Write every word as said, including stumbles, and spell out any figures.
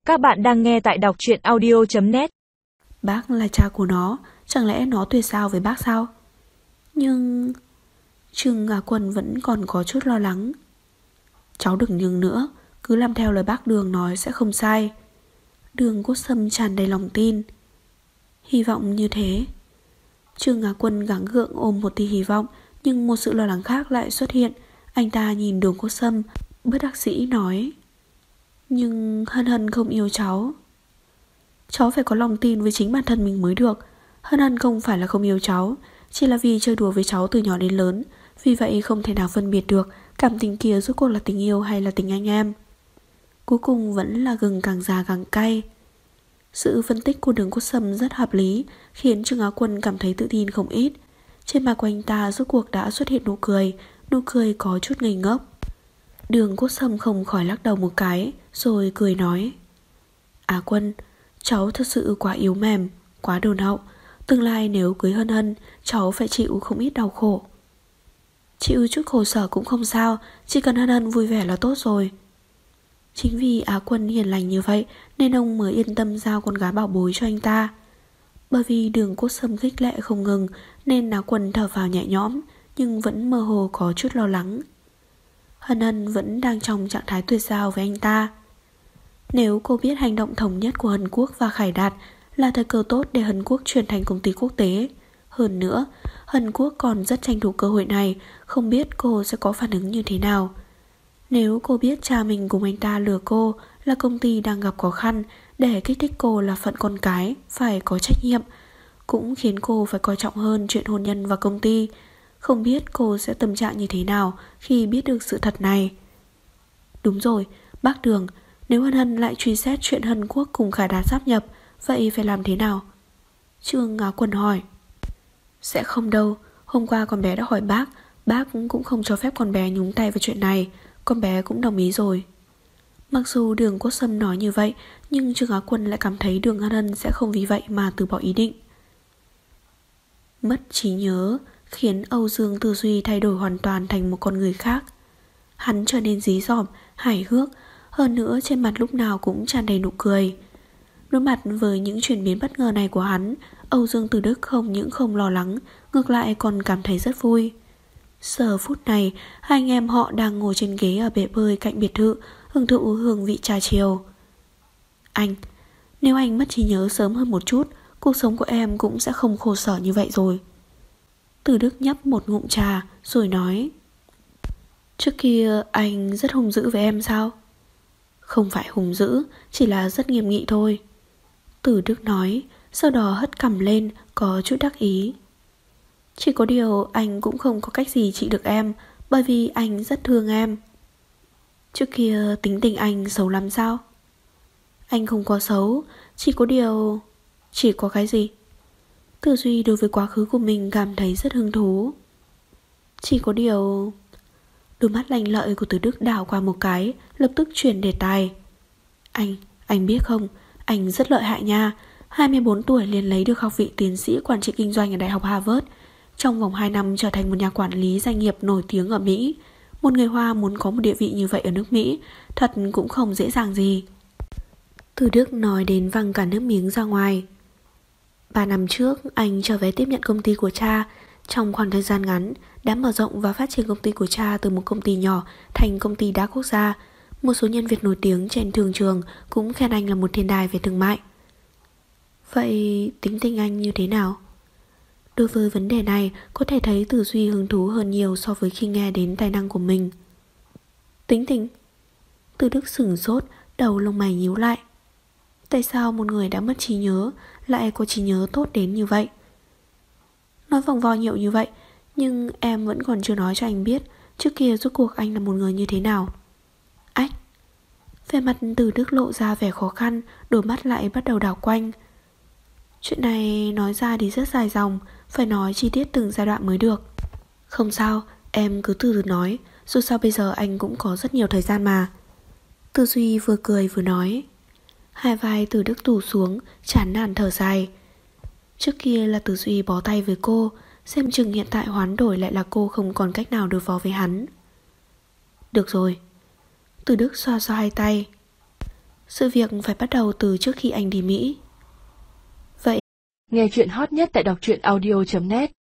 Các bạn đang nghe tại đọc truyện audio chấm net. Bác là cha của nó, chẳng lẽ nó tuyệt giao với bác sao? Nhưng... Trương Ngà Quân vẫn còn có chút lo lắng. Cháu đừng nhường nữa, cứ làm theo lời bác Đường nói sẽ không sai. Đường Quốc Sâm tràn đầy lòng tin. Hy vọng như thế. Trương Ngà Quân gắng gượng ôm một tia hy vọng, nhưng một sự lo lắng khác lại xuất hiện. Anh ta nhìn Đường Quốc Sâm, bất đắc dĩ nói: Nhưng Hân Hân không yêu cháu. Cháu phải có lòng tin với chính bản thân mình mới được. Hân Hân không phải là không yêu cháu, chỉ là vì chơi đùa với cháu từ nhỏ đến lớn, vì vậy không thể nào phân biệt được cảm tình kia rốt cuộc là tình yêu hay là tình anh em. Cuối cùng vẫn là gừng càng già càng cay. Sự phân tích của Đường Quốc Sâm rất hợp lý, khiến Trương Á Quân cảm thấy tự tin không ít. Trên mặt của anh ta rốt cuộc đã xuất hiện nụ cười, nụ cười có chút ngây ngốc. Đường Quốc Sâm không khỏi lắc đầu một cái, rồi cười nói: Á Quân, cháu thật sự quá yếu mềm, quá đồn hậu. Tương lai nếu cưới Hân Hân, cháu phải chịu không ít đau khổ. Chịu chút khổ sở cũng không sao, chỉ cần Hân Hân vui vẻ là tốt rồi. Chính vì Á Quân hiền lành như vậy nên ông mới yên tâm giao con gái bảo bối cho anh ta. Bởi vì Đường Quốc Sâm khích lệ không ngừng nên Á Quân thở phào nhẹ nhõm, nhưng vẫn mơ hồ có chút lo lắng. Hân Hân vẫn đang trong trạng thái tuyệt giao với anh ta. Nếu cô biết hành động thống nhất của Hân Quốc và Khải Đạt là thời cơ tốt để Hân Quốc chuyển thành công ty quốc tế. Hơn nữa, Hân Quốc còn rất tranh thủ cơ hội này, không biết cô sẽ có phản ứng như thế nào. Nếu cô biết cha mình cùng anh ta lừa cô là công ty đang gặp khó khăn, để kích thích cô là phận con cái, phải có trách nhiệm, cũng khiến cô phải coi trọng hơn chuyện hôn nhân và công ty. Không biết cô sẽ tâm trạng như thế nào khi biết được sự thật này. Đúng rồi, bác Đường, nếu Hân Hân lại truy xét chuyện Hân Quốc cùng Khải Đạt sáp nhập, vậy phải làm thế nào? Trương Á Quân hỏi. Sẽ không đâu, hôm qua con bé đã hỏi bác, bác cũng không cho phép con bé nhúng tay vào chuyện này, con bé cũng đồng ý rồi. Mặc dù Đường Quốc Sâm nói như vậy, nhưng Trương Á Quân lại cảm thấy Đường Hân Hân sẽ không vì vậy mà từ bỏ ý định. Mất trí nhớ khiến Âu Dương tư duy thay đổi hoàn toàn thành một con người khác. Hắn trở nên dí dỏm, hài hước, hơn nữa trên mặt lúc nào cũng tràn đầy nụ cười. Đối mặt với những chuyển biến bất ngờ này của hắn, Âu Dương Từ Đức không những không lo lắng, ngược lại còn cảm thấy rất vui. Giờ phút này, hai anh em họ đang ngồi trên ghế ở bể bơi cạnh biệt thự, hưởng thụ hương vị trà chiều. Anh, nếu anh mất trí nhớ sớm hơn một chút, cuộc sống của em cũng sẽ không khổ sở như vậy rồi. Từ Đức nhấp một ngụm trà rồi nói: Trước kia anh rất hung dữ với em sao? Không phải hung dữ, chỉ là rất nghiêm nghị thôi. Từ Đức nói, sau đó hất cằm lên, có chút đắc ý. Chỉ có điều anh cũng không có cách gì trị được em, bởi vì anh rất thương em. Trước kia tính tình anh xấu lắm sao? Anh không có xấu, chỉ có điều... Chỉ có cái gì? Tư duy đối với quá khứ của mình cảm thấy rất hứng thú. Chỉ có điều... Đôi mắt lanh lợi của Từ Đức đảo qua một cái, lập tức chuyển đề tài. Anh, anh biết không, anh rất lợi hại nha. hai mươi bốn tuổi liền lấy được học vị tiến sĩ quản trị kinh doanh ở Đại học Harvard. Trong vòng hai năm trở thành một nhà quản lý doanh nghiệp nổi tiếng ở Mỹ. Một người Hoa muốn có một địa vị như vậy ở nước Mỹ, thật cũng không dễ dàng gì. Từ Đức nói đến văng cả nước miếng ra ngoài. Ba năm trước, anh trở về tiếp nhận công ty của cha. Trong khoảng thời gian ngắn, đã mở rộng và phát triển công ty của cha từ một công ty nhỏ thành công ty đa quốc gia. Một số nhân viên nổi tiếng trên thương trường cũng khen anh là một thiên tài về thương mại. Vậy tính tình anh như thế nào? Đối với vấn đề này, có thể thấy Từ Duy hứng thú hơn nhiều so với khi nghe đến tài năng của mình. Tính tình? Từ Đức sửng sốt, đầu lông mày nhíu lại. Tại sao một người đã mất trí nhớ lại có trí nhớ tốt đến như vậy? Nói vòng vo nhiều như vậy, nhưng em vẫn còn chưa nói cho anh biết trước kia rốt cuộc anh là một người như thế nào. Ách! Về mặt Từ Đức lộ ra vẻ khó khăn, đôi mắt lại bắt đầu đảo quanh. Chuyện này nói ra thì rất dài dòng, phải nói chi tiết từng giai đoạn mới được. Không sao, em cứ từ từ nói, dù sao bây giờ anh cũng có rất nhiều thời gian mà. Tư Duy vừa cười vừa nói. Hai vai Từ Đức tù xuống, chán nản thở dài. Trước kia là Từ Duy bó tay với cô, xem chừng hiện tại hoán đổi lại là cô không còn cách nào đối phó với hắn. Được rồi. Từ Đức xoa xoa hai tay. Sự việc phải bắt đầu từ trước khi anh đi Mỹ. Vậy nghe chuyện hot nhất tại đọc truyện audio chấm net.